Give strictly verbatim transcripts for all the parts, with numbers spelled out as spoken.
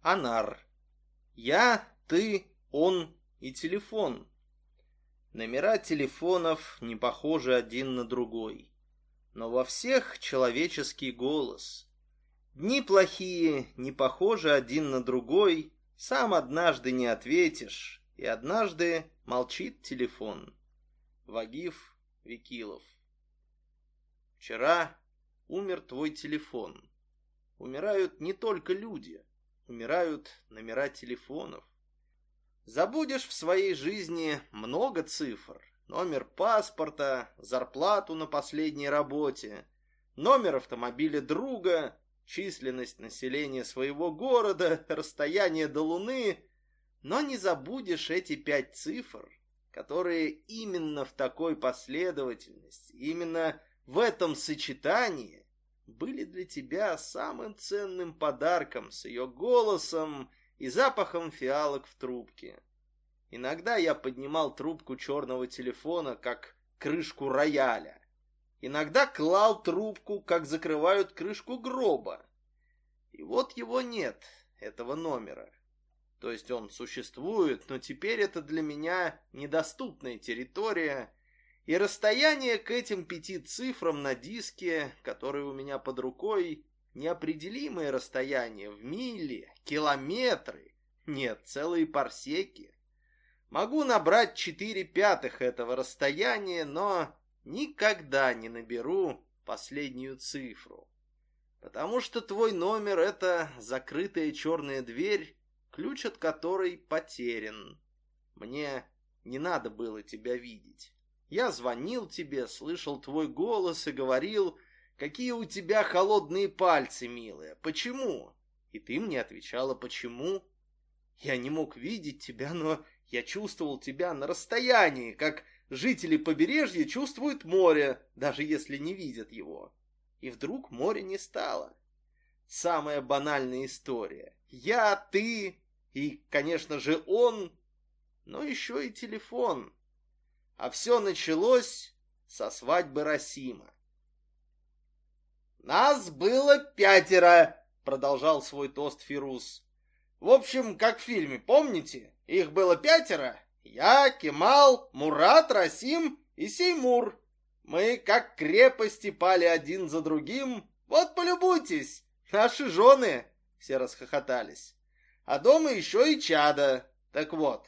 Анар. Я, ты, он и телефон. Номера телефонов не похожи один на другой, но во всех человеческий голос. Дни плохие не похожи один на другой, сам однажды не ответишь, и однажды молчит телефон. Вагиф Викилов. Вчера умер твой телефон. Умирают не только люди, умирают номера телефонов. Забудешь в своей жизни много цифр. Номер паспорта, зарплату на последней работе, номер автомобиля друга, численность населения своего города, расстояние до Луны. Но не забудешь эти пять цифр, которые именно в такой последовательности, именно в этом сочетании были для тебя самым ценным подарком с ее голосом и запахом фиалок в трубке. Иногда я поднимал трубку черного телефона, как крышку рояля. Иногда клал трубку, как закрывают крышку гроба. И вот его нет, этого номера. То есть он существует, но теперь это для меня недоступная территория, и расстояние к этим пяти цифрам на диске, которые у меня под рукой, неопределимое расстояние в мили, километры, нет, целые парсеки. Могу набрать четыре пятых этого расстояния, но никогда не наберу последнюю цифру. Потому что твой номер — это закрытая черная дверь, ключ от которой потерян. Мне не надо было тебя видеть. Я звонил тебе, слышал твой голос и говорил, какие у тебя холодные пальцы, милая. Почему? И ты мне отвечала, почему? Я не мог видеть тебя, но я чувствовал тебя на расстоянии, как жители побережья чувствуют море, даже если не видят его. И вдруг моря не стало. Самая банальная история. Я, ты и, конечно же, он, но еще и телефон. А все началось со свадьбы Расима. «Нас было пятеро», — продолжал свой тост Фируз. «В общем, как в фильме, помните? Их было пятеро. Я, Кемал, Мурат, Расим и Сеймур. Мы, как крепости, пали один за другим. Вот полюбуйтесь, наши жены!» Все расхохотались. «А дома еще и чада. Так вот,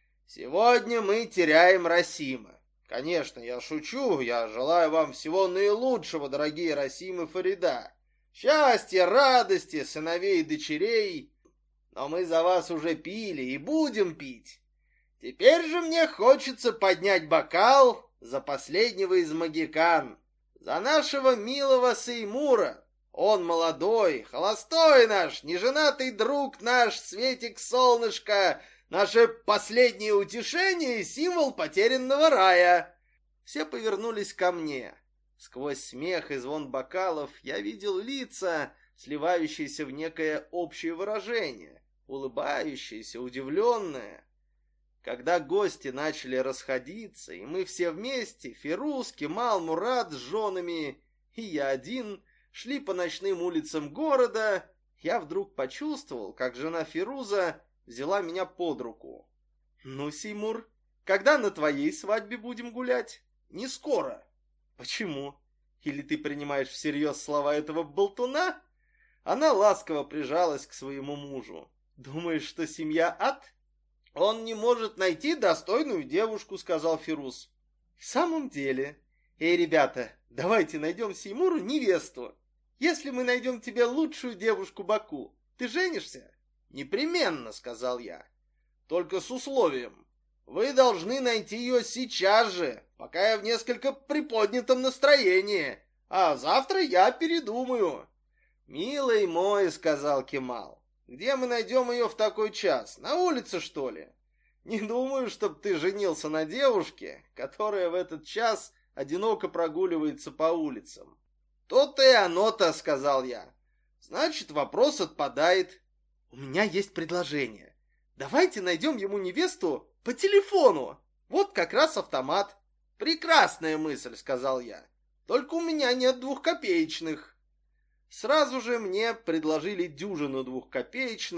сегодня мы теряем Расима. Конечно, я шучу, я желаю вам всего наилучшего, дорогие Расим и Фарида. Счастья, радости, сыновей и дочерей. Но мы за вас уже пили и будем пить. Теперь же мне хочется поднять бокал за последнего из могикан, за нашего милого Сеймура. Он молодой, холостой наш, неженатый друг наш, Светик Солнышко, наше последнее утешение и символ потерянного рая». Все повернулись ко мне. Сквозь смех и звон бокалов я видел лица, сливающиеся в некое общее выражение, улыбающееся, удивленное. Когда гости начали расходиться, и мы все вместе, Фируз, Кемал, Мурат с женами и я один, шли по ночным улицам города, я вдруг почувствовал, как жена Фируза взяла меня под руку. «Ну, Сеймур, когда на твоей свадьбе будем гулять?» «Не скоро». «Почему? Или ты принимаешь всерьез слова этого болтуна?» Она ласково прижалась к своему мужу. «Думаешь, что семья ад?» «Он не может найти достойную девушку», — сказал Фируз. «В самом деле? Эй, ребята, давайте найдем Сеймуру невесту. Если мы найдем тебе лучшую девушку Баку, ты женишься?» «Непременно», — сказал я. «Только с условием. Вы должны найти ее сейчас же, пока я в несколько приподнятом настроении, а завтра я передумаю». «Милый мой», — сказал Кемал, — «где мы найдем ее в такой час? На улице, что ли? Не думаю, чтоб ты женился на девушке, которая в этот час одиноко прогуливается по улицам». «То-то и оно-то», — сказал я. «Значит, вопрос отпадает». «У меня есть предложение. Давайте найдем ему невесту по телефону. Вот как раз автомат». «Прекрасная мысль», — сказал я. «Только у меня нет двухкопеечных». Сразу же мне предложили дюжину двухкопеечных,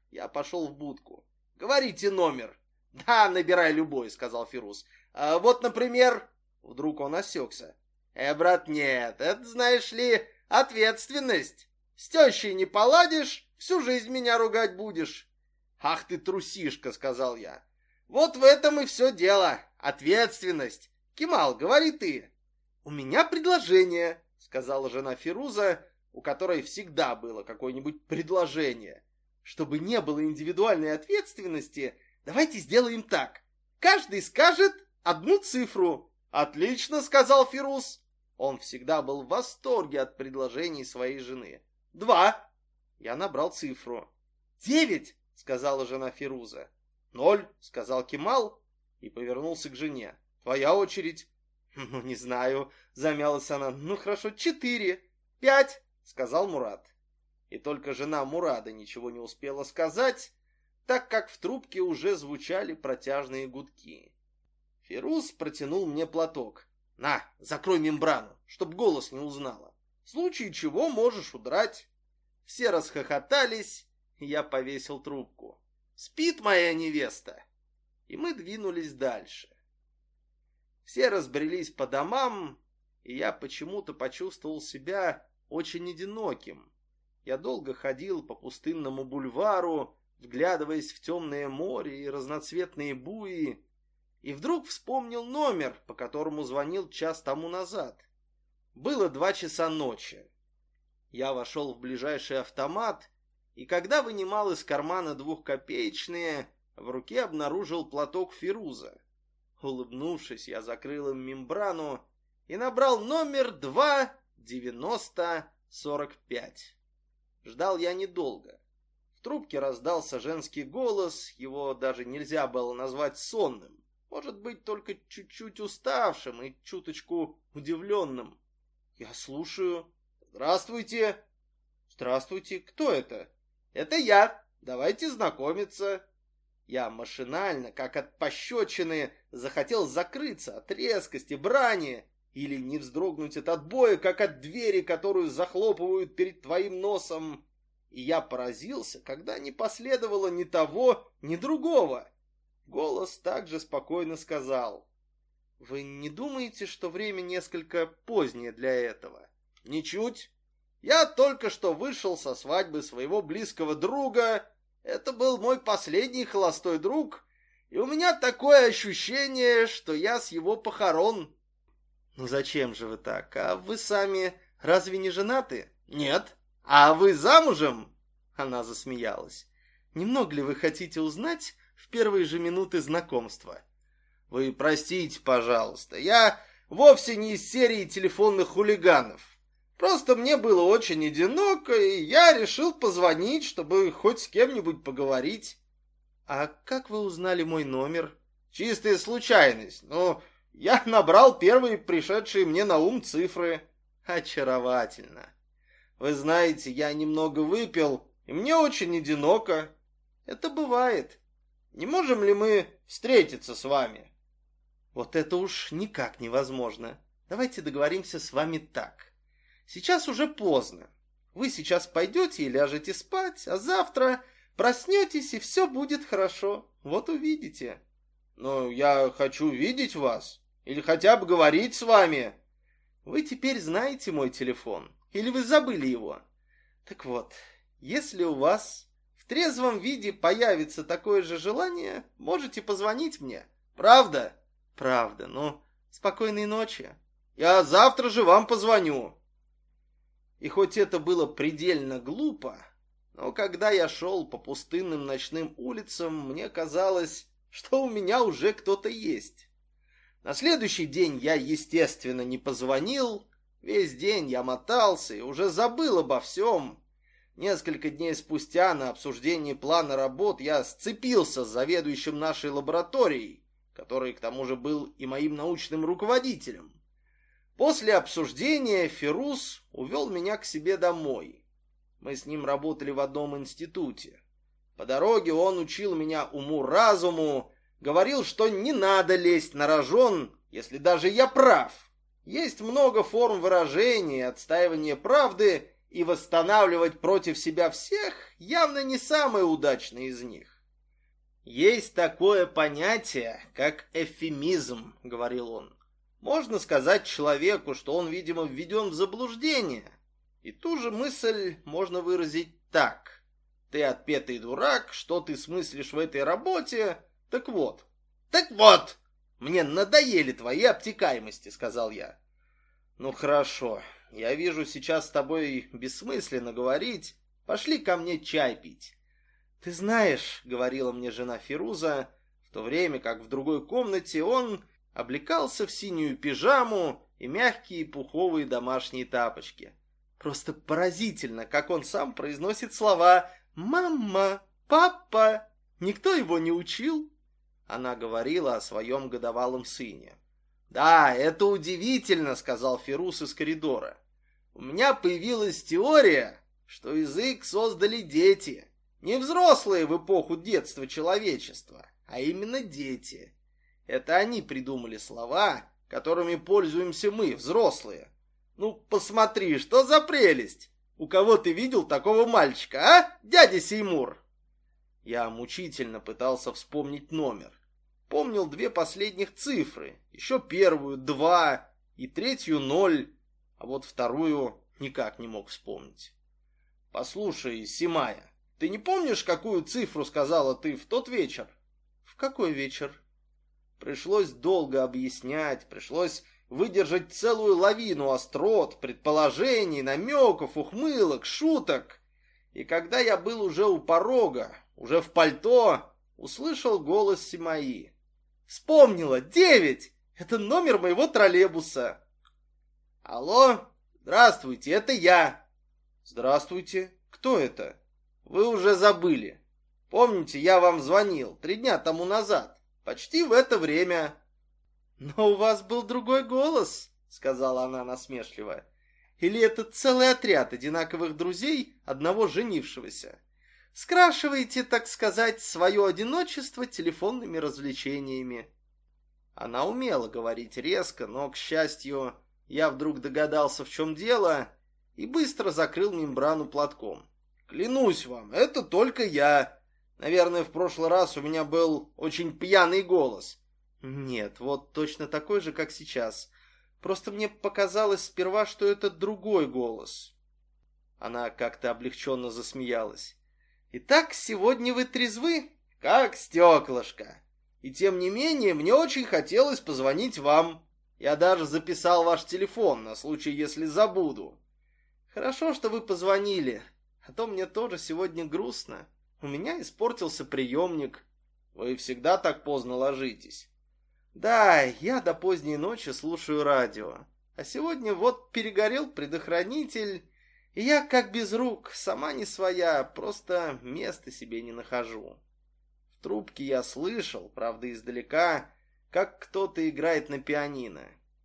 Я пошел в будку. «Говорите номер». «Да, набирай любой», — сказал Фирус. А «Вот, например...» Вдруг он осекся. «Э, брат, нет, это, знаешь ли, ответственность. С тещей не поладишь, всю жизнь меня ругать будешь». «Ах ты трусишка», — сказал я. «Вот в этом и все дело. Ответственность. Кемал, говори ты». «У меня предложение», — сказала жена Фируза, у которой всегда было какое-нибудь предложение. «Чтобы не было индивидуальной ответственности, давайте сделаем так. Каждый скажет одну цифру». «Отлично», — сказал Фируз. Он всегда был в восторге от предложений своей жены. «Два». Я набрал цифру. «Девять», — сказала жена Фируза. «Ноль», — сказал Кемал и повернулся к жене. «Твоя очередь». «Ну, не знаю», — замялась она. «Ну, хорошо, четыре». «Пять», — сказал Мурат. И только жена Мурада ничего не успела сказать, так как в трубке уже звучали протяжные гудки. Фируз протянул мне платок. «На, закрой мембрану, чтоб голос не узнала. В случае чего можешь удрать». Все расхохотались, и я повесил трубку. «Спит моя невеста!» И мы двинулись дальше. Все разбрелись по домам, и я почему-то почувствовал себя очень одиноким. Я долго ходил по пустынному бульвару, вглядываясь в темное море и разноцветные буи, и вдруг вспомнил номер, по которому звонил час тому назад. Было два часа ночи. Я вошел в ближайший автомат, и когда вынимал из кармана двухкопеечные, в руке обнаружил платок Фируза. Улыбнувшись, я закрыл им мембрану и набрал номер два девяносто сорок пять. Ждал я недолго. В трубке раздался женский голос, его даже нельзя было назвать сонным. Может быть, только чуть-чуть уставшим и чуточку удивленным. «Я слушаю». «Здравствуйте». «Здравствуйте. Кто это?» «Это я. Давайте знакомиться». Я машинально, как от пощечины, захотел закрыться от резкости, брани, или не вздрогнуть от отбоя, как от двери, которую захлопывают перед твоим носом. И я поразился, когда не последовало ни того, ни другого. Голос также спокойно сказал: «Вы не думаете, что время несколько позднее для этого?» «Ничуть. Я только что вышел со свадьбы своего близкого друга. Это был мой последний холостой друг, и у меня такое ощущение, что я с его похорон». «Ну зачем же вы так? А вы сами разве не женаты?» «Нет. А вы замужем?» Она засмеялась. «Немного ли вы хотите узнать в первые же минуты знакомства?» «Вы простите, пожалуйста, я вовсе не из серии телефонных хулиганов. Просто мне было очень одиноко, и я решил позвонить, чтобы хоть с кем-нибудь поговорить». «А как вы узнали мой номер?» «Чистая случайность, но я набрал первые пришедшие мне на ум цифры». «Очаровательно. Вы знаете, я немного выпил, и мне очень одиноко. Это бывает. Не можем ли мы встретиться с вами?» «Вот это уж никак невозможно. Давайте договоримся с вами так. Сейчас уже поздно. Вы сейчас пойдете и ляжете спать, а завтра проснетесь, и все будет хорошо. Вот увидите». «Но я хочу видеть вас, или хотя бы говорить с вами». «Вы теперь знаете мой телефон, или вы забыли его? Так вот, если у вас в трезвом виде появится такое же желание, можете позвонить мне». «Правда?» «Правда. Ну, спокойной ночи. Я завтра же вам позвоню». И хоть это было предельно глупо, но когда я шел по пустынным ночным улицам, мне казалось, что у меня уже кто-то есть. На следующий день я, естественно, не позвонил. Весь день я мотался и уже забыл обо всем. Несколько дней спустя на обсуждении плана работ я сцепился с заведующим нашей лабораторией, который к тому же был и моим научным руководителем. После обсуждения Фируз увел меня к себе домой. Мы с ним работали в одном институте. По дороге он учил меня уму-разуму, говорил, что не надо лезть на рожон, если даже я прав. Есть много форм выражения и отстаивания правды, и восстанавливать против себя всех явно не самое удачное из них. «Есть такое понятие, как эвфемизм», — говорил он. «Можно сказать человеку, что он, видимо, введен в заблуждение. И ту же мысль можно выразить так. Ты отпетый дурак, что ты смыслишь в этой работе? Так вот». «Так вот! Мне надоели твои обтекаемости», — сказал я. «Ну хорошо, я вижу, сейчас с тобой бессмысленно говорить. Пошли ко мне чай пить». «Ты знаешь», — говорила мне жена Фируза, в то время как в другой комнате он облекался в синюю пижаму и мягкие пуховые домашние тапочки. «Просто поразительно, как он сам произносит слова «мама», «папа». Никто его не учил». Она говорила о своем годовалом сыне. «Да, это удивительно», — сказал Фируз из коридора. «У меня появилась теория, что язык создали дети. Не взрослые в эпоху детства человечества, а именно дети. Это они придумали слова, которыми пользуемся мы, взрослые. Ну, посмотри, что за прелесть! У кого ты видел такого мальчика, а, дядя Сеймур?» Я мучительно пытался вспомнить номер. Помнил две последних цифры, еще первую — два, и третью — ноль, а вот вторую никак не мог вспомнить. «Послушай, Симая, ты не помнишь, какую цифру сказала ты в тот вечер?» «В какой вечер?» Пришлось долго объяснять, пришлось выдержать целую лавину острот, предположений, намеков, ухмылок, шуток. И когда я был уже у порога, уже в пальто, услышал голос Симаи. «Вспомнила! Девять! Это номер моего троллейбуса!» «Алло! Здравствуйте, это я!» «Здравствуйте! Кто это?» «Вы уже забыли. Помните, я вам звонил три дня тому назад, почти в это время». «Но у вас был другой голос», — сказала она насмешливо. «Или это целый отряд одинаковых друзей одного женившегося? Скрашиваете, так сказать, свое одиночество телефонными развлечениями». Она умела говорить резко, но, к счастью, я вдруг догадался, в чем дело, и быстро закрыл мембрану платком. «Клянусь вам, это только я. Наверное, в прошлый раз у меня был очень пьяный голос». «Нет, вот точно такой же, как сейчас. Просто мне показалось сперва, что это другой голос». Она как-то облегченно засмеялась. «Итак, сегодня вы трезвы?» «Как стеклышко. И тем не менее, мне очень хотелось позвонить вам. Я даже записал ваш телефон на случай, если забуду». «Хорошо, что вы позвонили, а то мне тоже сегодня грустно. У меня испортился приемник». «Вы всегда так поздно ложитесь?» «Да, я до поздней ночи слушаю радио. А сегодня вот перегорел предохранитель, и я как без рук, сама не своя, просто места себе не нахожу». В трубке я слышал, правда издалека, как кто-то играет на пианино.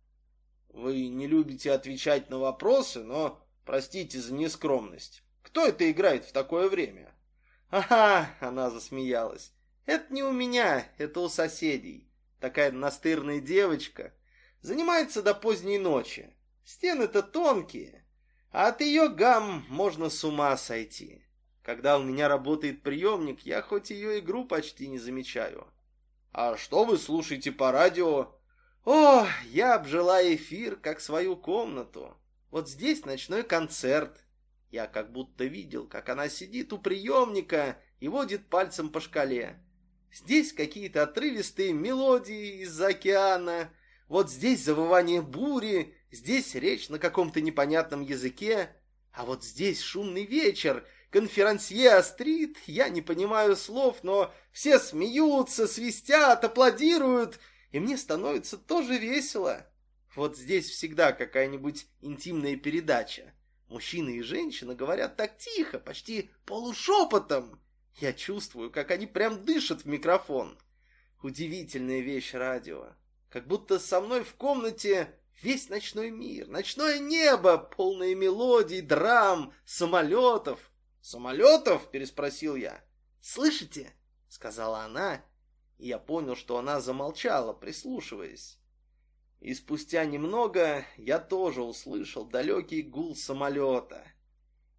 «Вы не любите отвечать на вопросы, но простите за нескромность. Кто это играет в такое время?» «Ага», — она засмеялась, — «это не у меня, это у соседей. Такая настырная девочка. Занимается до поздней ночи. Стены-то тонкие, а от ее гамм можно с ума сойти. Когда у меня работает приемник, я хоть ее игру почти не замечаю». «А что вы слушаете по радио?» «О, я обжила эфир, как свою комнату. Вот здесь ночной концерт». Я как будто видел, как она сидит у приемника и водит пальцем по шкале. Здесь какие-то отрывистые мелодии из-за океана. Вот здесь завывание бури, здесь речь на каком-то непонятном языке. А вот здесь шумный вечер, конферансье острит, я не понимаю слов, но все смеются, свистят, аплодируют, и мне становится тоже весело. Вот здесь всегда какая-нибудь интимная передача. Мужчина и женщина говорят так тихо, почти полушепотом. Я чувствую, как они прям дышат в микрофон. Удивительная вещь радио. Как будто со мной в комнате весь ночной мир, ночное небо, полное мелодий, драм, самолетов. «Самолетов?» — переспросил я. «Слышите?» — сказала она, и я понял, что она замолчала, прислушиваясь. И спустя немного я тоже услышал далекий гул самолета.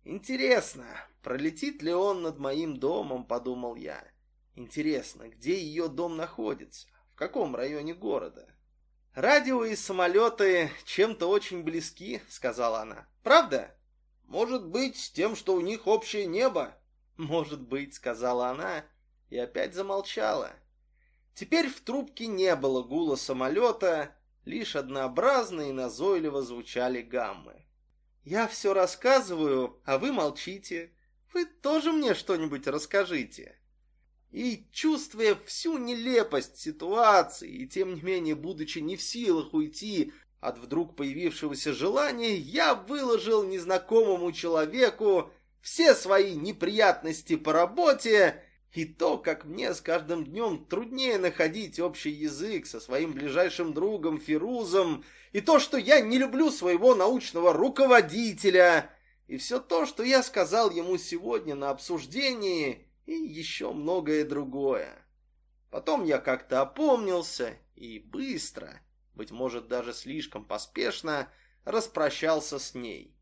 Интересно, пролетит ли он над моим домом, подумал я. Интересно, где ее дом находится, в каком районе города? Радио и самолеты чем-то очень близки, сказала она. Правда? Может быть, с тем, что у них общее небо? Может быть, сказала она и опять замолчала. Теперь в трубке не было гула самолета, лишь однообразно и назойливо звучали гаммы. «Я все рассказываю, а вы молчите. Вы тоже мне что-нибудь расскажите». И, чувствуя всю нелепость ситуации, и тем не менее, будучи не в силах уйти от вдруг появившегося желания, я выложил незнакомому человеку все свои неприятности по работе и то, как мне с каждым днем труднее находить общий язык со своим ближайшим другом Фирузом, и то, что я не люблю своего научного руководителя, и все то, что я сказал ему сегодня на обсуждении, и еще многое другое. Потом я как-то опомнился и быстро, быть может даже слишком поспешно, распрощался с ней.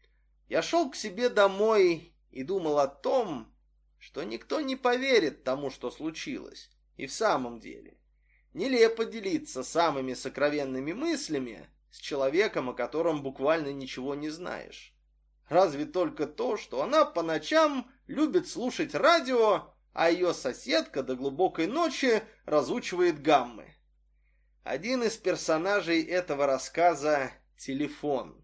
Я шел к себе домой и думал о том, что никто не поверит тому, что случилось. И в самом деле, нелепо делиться самыми сокровенными мыслями с человеком, о котором буквально ничего не знаешь. Разве только то, что она по ночам любит слушать радио, а ее соседка до глубокой ночи разучивает гаммы. Один из персонажей этого рассказа — телефон.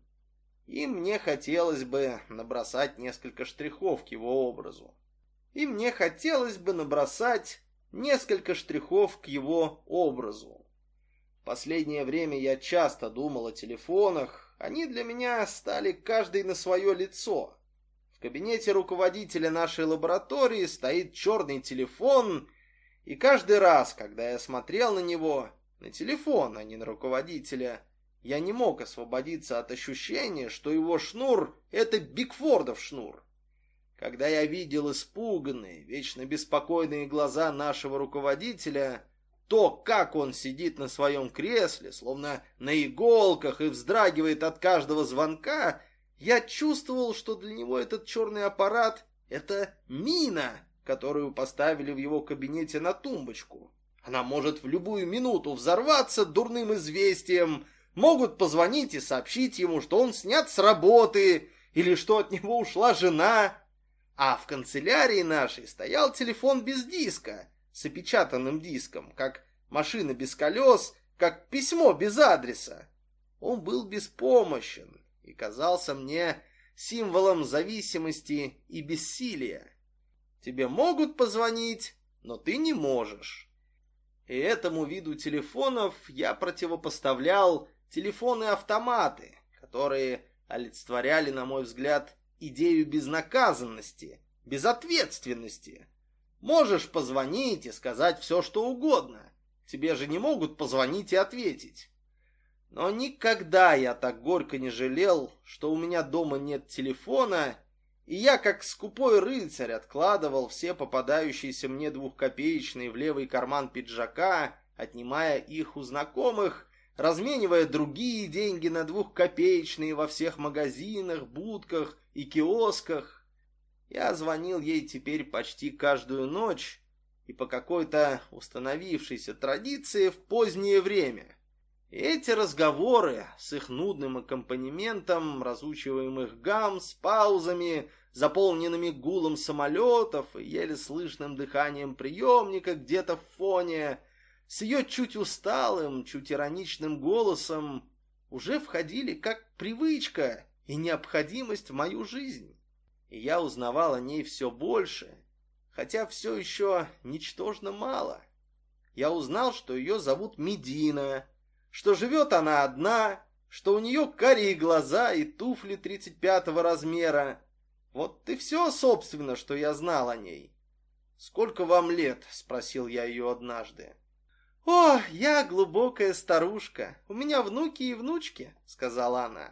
И мне хотелось бы набросать несколько штрихов к его образу. И мне хотелось бы набросать несколько штрихов к его образу. В последнее время я часто думал о телефонах. Они для меня стали каждый на свое лицо. В кабинете руководителя нашей лаборатории стоит черный телефон, и каждый раз, когда я смотрел на него, на телефон, а не на руководителя, я не мог освободиться от ощущения, что его шнур — это Бигфордов шнур. Когда я видел испуганные, вечно беспокойные глаза нашего руководителя, то, как он сидит на своем кресле, словно на иголках, и вздрагивает от каждого звонка, я чувствовал, что для него этот черный аппарат — это мина, которую поставили в его кабинете на тумбочку. Она может в любую минуту взорваться дурным известием, могут позвонить и сообщить ему, что он снят с работы, или что от него ушла жена. А в канцелярии нашей стоял телефон без диска, с опечатанным диском, как машина без колес, как письмо без адреса. Он был беспомощен и казался мне символом зависимости и бессилия. Тебе могут позвонить, но ты не можешь. И этому виду телефонов я противопоставлял телефоны-автоматы, которые олицетворяли, на мой взгляд, идею безнаказанности, безответственности. Можешь позвонить и сказать все, что угодно. Тебе же не могут позвонить и ответить. Но никогда я так горько не жалел, что у меня дома нет телефона, и я, как скупой рыцарь, откладывал все попадающиеся мне двухкопеечные в левый карман пиджака, отнимая их у знакомых, разменивая другие деньги на двухкопеечные во всех магазинах, будках и киосках. Я звонил ей теперь почти каждую ночь и по какой-то установившейся традиции в позднее время. И эти разговоры с их нудным аккомпанементом разучиваемых гамм, с паузами, заполненными гулом самолетов и еле слышным дыханием приемника где-то в фоне, с ее чуть усталым, чуть ироничным голосом, уже входили как привычка и необходимость в мою жизнь. И я узнавал о ней все больше, хотя все еще ничтожно мало. Я узнал, что ее зовут Медина, что живет она одна, что у нее карие глаза и туфли тридцать пятого размера. Вот и все, собственно, что я знал о ней. «Сколько вам лет?» — спросил я ее однажды. «О, я глубокая старушка, у меня внуки и внучки», — сказала она.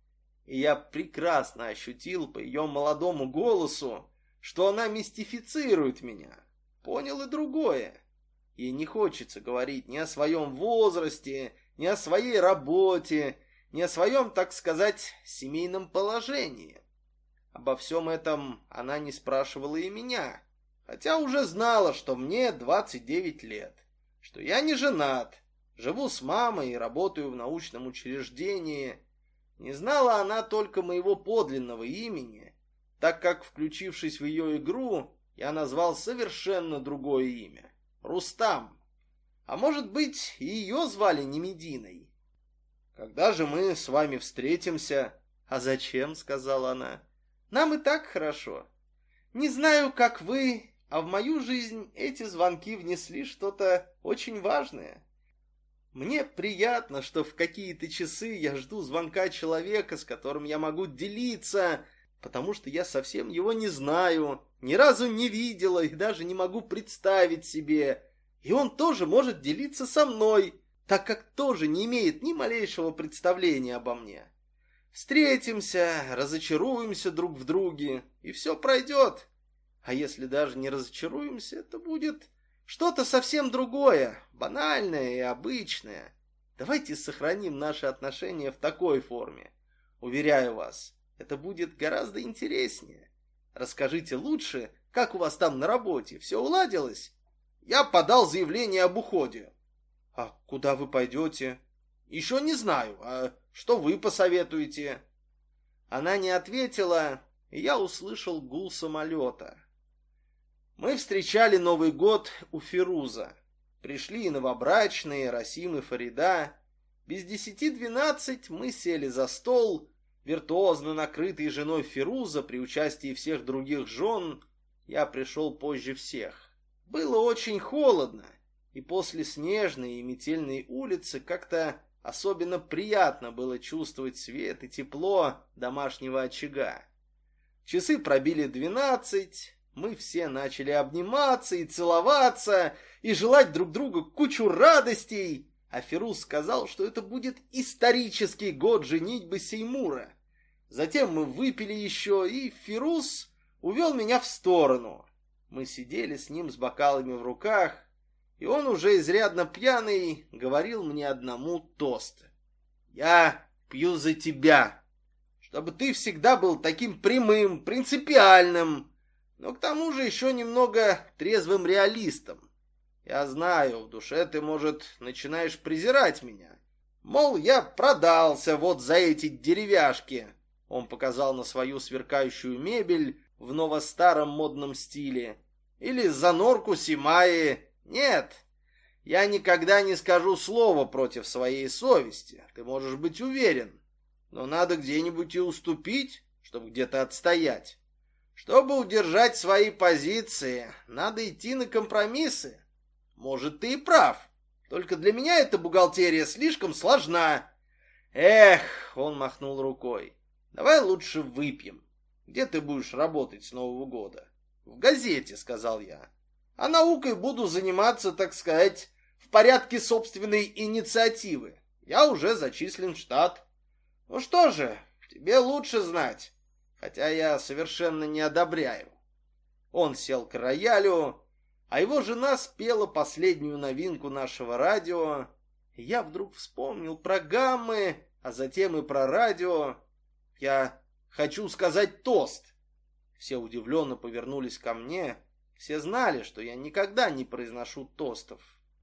И я прекрасно ощутил по ее молодому голосу, что она мистифицирует меня. Понял и другое. Ей не хочется говорить ни о своем возрасте, ни о своей работе, ни о своем, так сказать, семейном положении. Обо всем этом она не спрашивала и меня, хотя уже знала, что мне двадцать девять лет, что я не женат, живу с мамой и работаю в научном учреждении. Не знала она только моего подлинного имени, так как, включившись в ее игру, я назвал совершенно другое имя — Рустам. А может быть, и ее звали не Мединой. «Когда же мы с вами встретимся?» «А зачем?» — сказала она. «Нам и так хорошо. Не знаю, как вы, а в мою жизнь эти звонки внесли что-то очень важное. Мне приятно, что в какие-то часы я жду звонка человека, с которым я могу делиться, потому что я совсем его не знаю, ни разу не видела и даже не могу представить себе. И он тоже может делиться со мной, так как тоже не имеет ни малейшего представления обо мне. Встретимся, разочаруемся друг в друге, и все пройдет. А если даже не разочаруемся, это будет что-то совсем другое, банальное и обычное. Давайте сохраним наши отношения в такой форме. Уверяю вас, это будет гораздо интереснее. Расскажите лучше, как у вас там на работе, все уладилось?» «Я подал заявление об уходе». «А куда вы пойдете?» «Еще не знаю. А что вы посоветуете?» Она не ответила, и я услышал гул самолета. Мы встречали Новый год у Фируза. Пришли и новобрачные, Расим и Фарида. Без десяти двенадцать мы сели за стол, виртуозно накрытый женой Фируза при участии всех других жен. Я пришел позже всех. Было очень холодно, и после снежной и метельной улицы как-то особенно приятно было чувствовать свет и тепло домашнего очага. Часы пробили двенадцать, мы все начали обниматься и целоваться, и желать друг другу кучу радостей, а Фируз сказал, что это будет исторический год женитьбы Сеймура. Затем мы выпили еще, и Фируз увел меня в сторону. Мы сидели с ним с бокалами в руках, и он, уже изрядно пьяный, говорил мне одному тост. «Я пью за тебя, чтобы ты всегда был таким прямым, принципиальным, но к тому же еще немного трезвым реалистом. Я знаю, в душе ты, может, начинаешь презирать меня. Мол, я продался вот за эти деревяшки». Он показал на свою сверкающую мебель в ново-старом модном стиле. «Или за норку Симаи. Нет, я никогда не скажу слова против своей совести, ты можешь быть уверен. Но надо где-нибудь и уступить, чтобы где-то отстоять. Чтобы удержать свои позиции, надо идти на компромиссы. Может, ты и прав, только для меня эта бухгалтерия слишком сложна». «Эх», — он махнул рукой, — «давай лучше выпьем. Где ты будешь работать с Нового года?» «В газете», — сказал я. «А наукой буду заниматься, так сказать, в порядке собственной инициативы. Я уже зачислен в штат». «Ну что же, тебе лучше знать, хотя я совершенно не одобряю». Он сел к роялю, а его жена спела последнюю новинку нашего радио. И я вдруг вспомнил про гаммы, а затем и про радио. «Я хочу сказать тост». Все удивленно повернулись ко мне. Все знали, что я никогда не произношу тостов.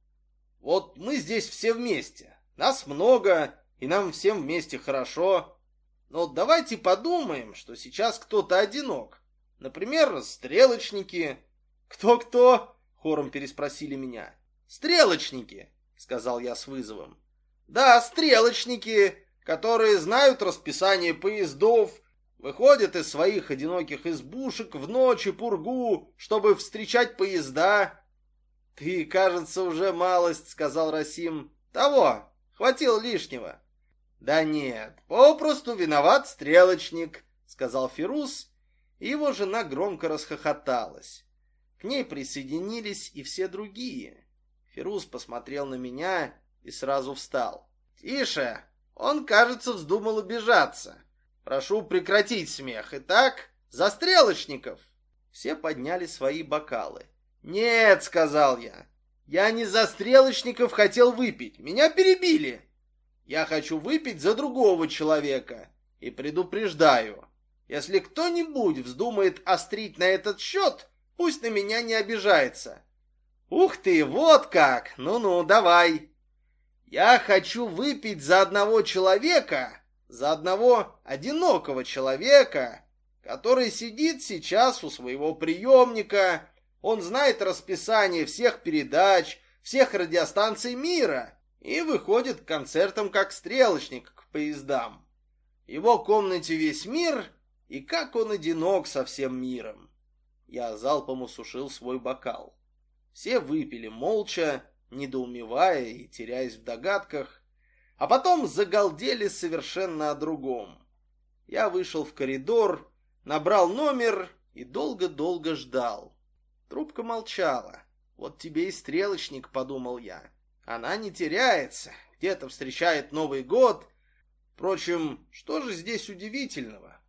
«Вот мы здесь все вместе. Нас много, и нам всем вместе хорошо. Но давайте подумаем, что сейчас кто-то одинок. Например, стрелочники». «Кто-кто?» — хором переспросили меня. «Стрелочники», — сказал я с вызовом. «Да, стрелочники, которые знают расписание поездов, выходят из своих одиноких избушек в ночь и пургу, чтобы встречать поезда». «Ты, кажется, уже малость», — сказал Расим. «Того, хватило лишнего». «Да нет, попросту виноват стрелочник», — сказал Фируз, и его жена громко расхохоталась. К ней присоединились и все другие. Фируз посмотрел на меня и сразу встал. «Тише, он, кажется, вздумал обижаться. Прошу прекратить смех. Итак, за стрелочников!» Все подняли свои бокалы. «Нет», — сказал я, — «я не за стрелочников хотел выпить. Меня перебили. Я хочу выпить за другого человека. И предупреждаю, Если кто-нибудь вздумает острить на этот счет, пусть на меня не обижается. Ух ты, вот как! Ну-ну, давай. Я хочу выпить за одного человека, за одного одинокого человека, который сидит сейчас у своего приемника. Он знает расписание всех передач, всех радиостанций мира и выходит к концертам как стрелочник к поездам. В его комнате весь мир, и как он одинок со всем миром. Я залпом осушил свой бокал. Все выпили молча, недоумевая и теряясь в догадках, а потом загалдели совершенно о другом. Я вышел в коридор, набрал номер и долго-долго ждал. Трубка молчала. Вот тебе и стрелочник, подумал я. Она не теряется, где-то встречает Новый год. Впрочем, что же здесь удивительного?